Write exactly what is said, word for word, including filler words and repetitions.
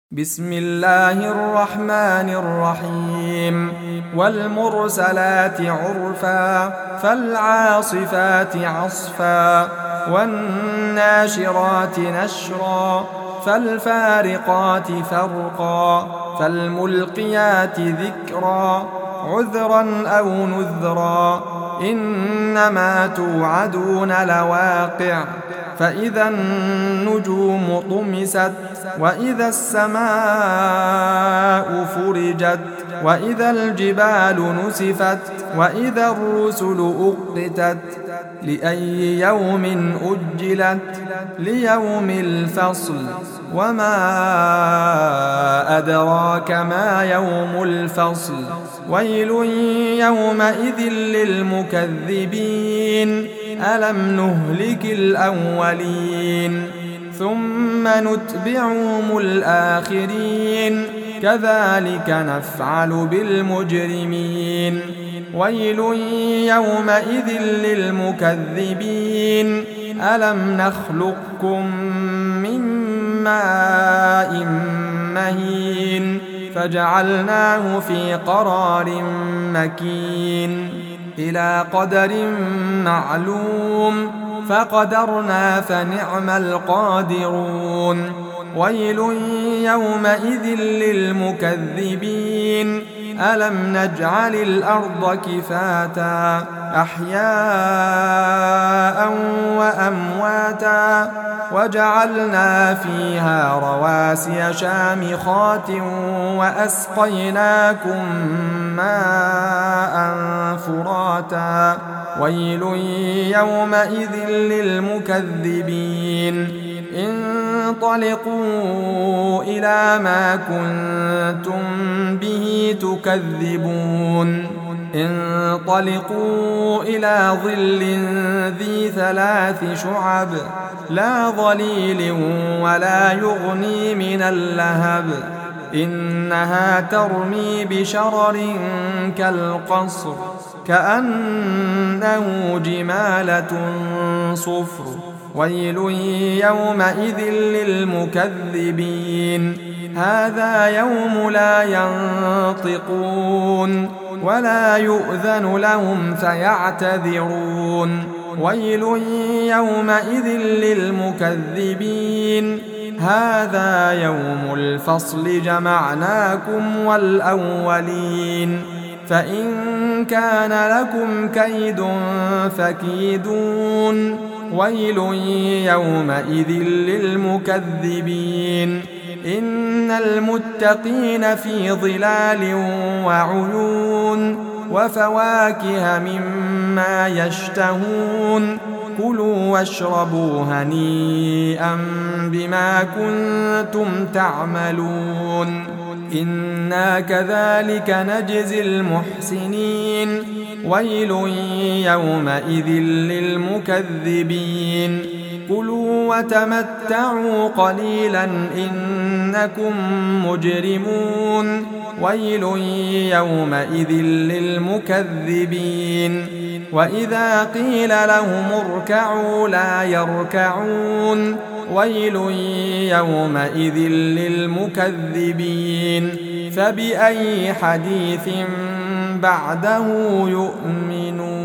بسم الله الرحمن الرحيم والمرسلات عرفا فالعاصفات عصفا والناشرات نشرا فالفارقات فرقا فالملقيات ذكرا عذرا أو نذرا إنما توعدون لواقع فإذا النجوم طمست وإذا السماء فرجت وإذا الجبال نسفت وإذا الرسل أقتت لأي يوم أجلت ليوم الفصل وما أدراك ما يوم الفصل ويل يومئذ للمكذبين ألم نهلك الأولين ثم نتبعهم الآخرين كذلك نفعل بالمجرمين ويل يومئذ للمكذبين ألم نخلقكم من ماء مهين فجعلناه في قرار مكين إلى قدر معلوم فقدرنا فنعم القادرون ويل يومئذ للمكذبين ألم نجعل الأرض كفاتا أحياء وأمواتا وجعلنا فيها رواسي شامخات وأسقيناكم ماء فراتا ويل يومئذ للمكذبين انطلقوا إلى ما كنتم به تكذبون انطلقوا إلى ظل ذي ثلاث شعب لا ظليل ولا يغني من اللهب إنها ترمي بشرر كالقصر كأنه جمالة صفر ويل يومئذ للمكذبين هذا يوم لا ينطقون ولا يؤذن لهم فيعتذرون ويل يومئذ للمكذبين هذا يوم الفصل جمعناكم والأولين فإن كان لكم كيد فكيدون ويل يومئذ للمكذبين إن المتقين في ظلال وعيون وفواكه مما يشتهون كلوا واشربوا هنيئا بما كنتم تعملون إنا كذلك نجزي المحسنين ويل يومئذ للمكذبين كلوا وتمتعوا قليلا إنكم مجرمون ويل يومئذ للمكذبين وإذا قيل لهم اركعوا لا يركعون ويل يومئذ للمكذبين فبأي حديث بعده يؤمنون.